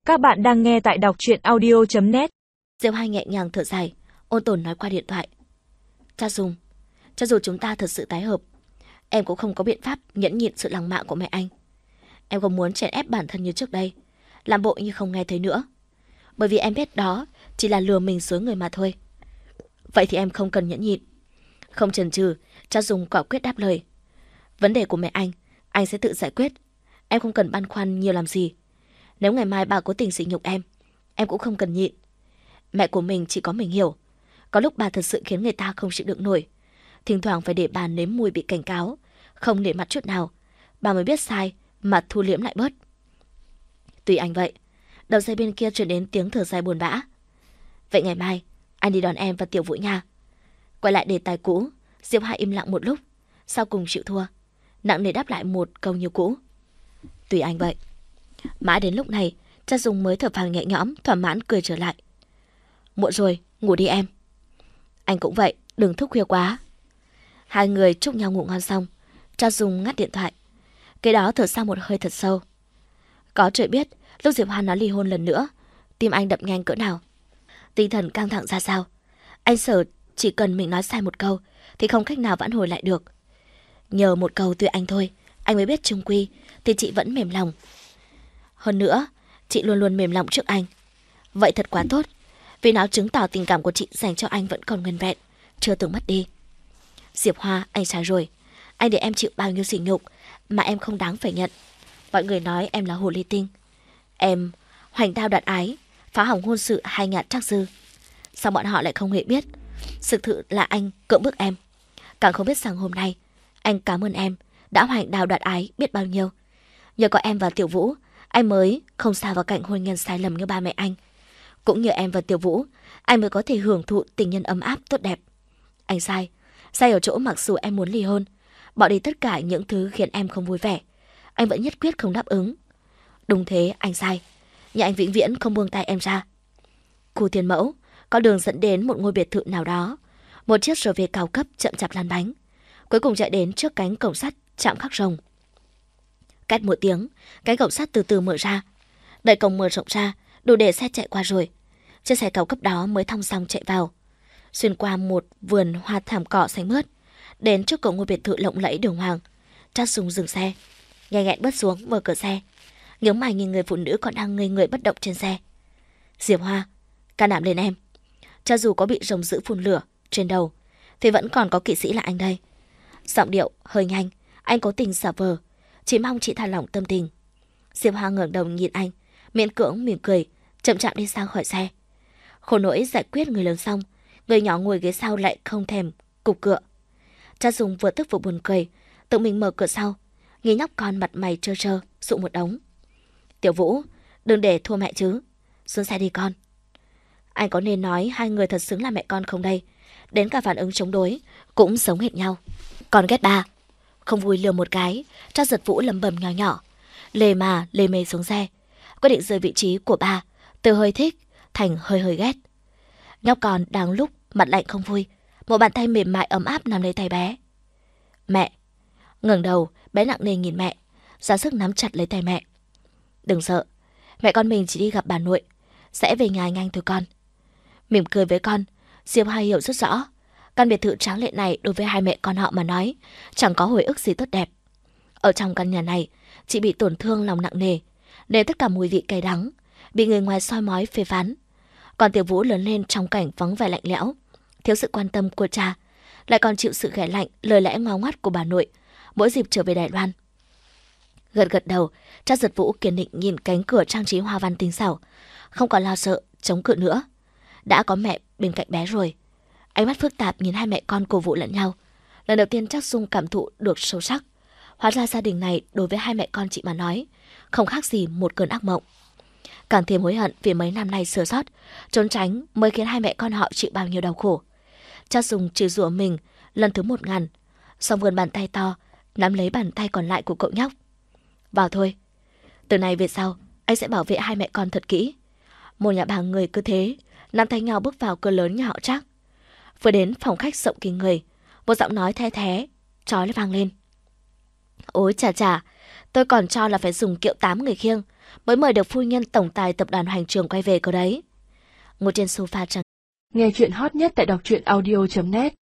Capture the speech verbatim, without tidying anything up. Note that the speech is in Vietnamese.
Các bạn đang nghe tại đọc truyện audio chấm net. Diệu Hai nhẹ nhàng thở dài, ôn tồn nói qua điện thoại. Cha Dung, cho dù chúng ta thật sự tái hợp, em cũng không có biện pháp nhẫn nhịn sự lăng mạ của mẹ anh. Em không muốn chèn ép bản thân như trước đây, làm bộ như không nghe thấy nữa. Bởi vì em biết đó chỉ là lừa mình dối người mà thôi. Vậy thì em không cần nhẫn nhịn. Không chần chừ, cha Dung quả quyết đáp lời. Vấn đề của mẹ anh, anh sẽ tự giải quyết. Em không cần băn khoăn nhiều làm gì. Nếu ngày mai bà cố tình sỉ nhục em, em cũng không cần nhịn. Mẹ của mình chỉ có mình hiểu. Có lúc bà thật sự khiến người ta không chịu đựng nổi. Thỉnh thoảng phải để bà nếm mùi bị cảnh cáo, không để mặt chút nào, bà mới biết sai mà thu liễm lại bớt. Tùy anh vậy. Đầu dây bên kia truyền đến tiếng thở dài buồn bã. Vậy ngày mai anh đi đón em và Tiểu Vũ nha. Quay lại đề tài cũ, Diệp Hai im lặng một lúc, sau cùng chịu thua, nặng nề đáp lại một câu như cũ. Tùy anh vậy. Mãi đến lúc này, cha Dung mới thở phào nhẹ nhõm, thỏa mãn cười trở lại. Muộn rồi, ngủ đi em. Anh cũng vậy, đừng thức khuya quá. Hai người chúc nhau ngủ ngon xong, cha Dung ngắt điện thoại. Cái đó thở ra một hơi thật sâu. Có trời biết, lúc Diệp Hoan nói ly hôn lần nữa, tim anh đập nhanh cỡ nào. Tinh thần căng thẳng ra sao. Anh sợ chỉ cần mình nói sai một câu thì không cách nào vãn hồi lại được. Nhờ một câu từ anh thôi, anh mới biết chung quy thì chị vẫn mềm lòng. Hơn nữa, chị luôn luôn mềm lòng trước anh. Vậy thật quá tốt, vì nó chứng tỏ tình cảm của chị dành cho anh vẫn còn nguyên vẹn, chưa từng mất đi. Diệp Hoa, anh sai rồi. Anh để em chịu bao nhiêu sỉ nhục mà em không đáng phải nhận. Mọi người nói em là hồ ly tinh. Em hoành đao đoạt ái, phá hỏng hôn sự hai nhà Trác Dư. Sao bọn họ lại không hề biết sự thực là anh cưỡng bức em. Càng không biết rằng hôm nay anh cảm ơn em đã hoành đao đoạt ái biết bao nhiêu. Nhờ có em và Tiểu Vũ, anh mới không xa vào cảnh hôn nhân sai lầm như ba mẹ anh. Cũng nhờ em và Tiểu Vũ, anh mới có thể hưởng thụ tình nhân ấm áp tốt đẹp. Anh sai, sai ở chỗ mặc dù em muốn ly hôn, bỏ đi tất cả những thứ khiến em không vui vẻ, anh vẫn nhất quyết không đáp ứng. Đúng thế, anh sai, nhưng anh vĩnh viễn không buông tay em ra. Khu Thiên Mẫu có đường dẫn đến một ngôi biệt thự nào đó. Một chiếc rờ vê cao cấp chậm chạp lăn bánh, cuối cùng chạy đến trước cánh cổng sắt chạm khắc rồng. Két một tiếng, cánh cổng sắt từ từ mở ra. Đợi cổng mở rộng ra, đủ để xe chạy qua rồi. Chiếc xe cao cấp đó mới thong dong chạy vào, xuyên qua một vườn hoa thảm cỏ xanh mướt, đến trước cổng ngôi biệt thự lộng lẫy đường hoàng. Trác Dung dừng xe, nhanh nhẹn bước xuống mở cửa xe, nhướng mày nhìn người phụ nữ còn đang ngây người bất động trên xe. Diệp Hoa, can đảm lên em. Cho dù có bị rồng dữ phun lửa trên đầu, thì vẫn còn có kỵ sĩ là anh đây. Giọng điệu hơi nhanh, anh cố tình giả vờ, chỉ mong chị thả lỏng tâm tình. Diệp Hoa ngẩng đầu nhìn anh, miễn cưỡng mỉm cười, chậm chạp đi sang khỏi xe. Khổ nỗi giải quyết người lớn xong, người nhỏ ngồi ghế sau lại không thèm cục cựa. Cha Dung vừa tức vừa buồn cười, tự mình mở cửa sau, nhìn nhóc con mặt mày trơ trơ, sụ một đống. Tiểu Vũ, đừng để thua mẹ chứ, xuống xe đi con. Anh có nên nói hai người thật xứng là mẹ con không đây? Đến cả phản ứng chống đối cũng giống hệt nhau. Con ghét ba. Không vui lừa một cái, Trác Giật Vũ lầm bầm nhỏ nhỏ, lề mà lề mề xuống xe, quyết định rời vị trí của ba, từ hơi thích thành hơi hơi ghét. Nhóc con đang lúc mặt lạnh không vui, một bàn tay mềm mại ấm áp nắm lấy tay bé. Mẹ. Ngẩng đầu, bé nặng nề nhìn mẹ, ra sức nắm chặt lấy tay mẹ. Đừng sợ, mẹ con mình chỉ đi gặp bà nội, sẽ về nhà nhanh thôi con. Mỉm cười với con, Diệp Hai hiểu rất rõ, căn biệt thự tráng lệ này đối với hai mẹ con họ mà nói chẳng có hồi ức gì tốt đẹp. Ở trong căn nhà này, chị bị tổn thương lòng nặng nề, nên tất cả mùi vị cay đắng bị người ngoài soi mói phê phán. Còn Tiểu Vũ lớn lên trong cảnh vắng vẻ lạnh lẽo, thiếu sự quan tâm của cha, lại còn chịu sự ghẻ lạnh lời lẽ ngáo ngắt của bà nội mỗi dịp trở về Đài Loan. Gật gật đầu, Trác Giật Vũ kiên định nhìn cánh cửa trang trí hoa văn tinh xảo, không còn lo sợ chống cự nữa. Đã có mẹ bên cạnh bé rồi. Ánh mắt phức tạp nhìn hai mẹ con cổ vũ lẫn nhau. Lần đầu tiên Trác Dung cảm thụ được sâu sắc. Hóa ra gia đình này đối với hai mẹ con chị mà nói không khác gì một cơn ác mộng. Càng thêm hối hận vì mấy năm nay sơ sót, trốn tránh mới khiến hai mẹ con họ chịu bao nhiêu đau khổ. Trác Dung chửi rủa mình lần thứ một ngàn, xong vươn bàn tay to nắm lấy bàn tay còn lại của cậu nhóc. Vào thôi, từ nay về sau anh sẽ bảo vệ hai mẹ con thật kỹ. Một nhà bà người cứ thế nắm tay nhau bước vào cửa lớn nhà họ Trác. Vừa đến phòng khách rộng kinh người, một giọng nói the thé trói vang lên. Ôi chà chà, tôi còn cho là phải dùng kiệu tám người khiêng, mới mời được phu nhân tổng tài tập đoàn Hoành Trường quay về cơ đấy. Ngồi trên sofa trắng. Nghe chuyện hot nhất tại đọc truyện audio chấm net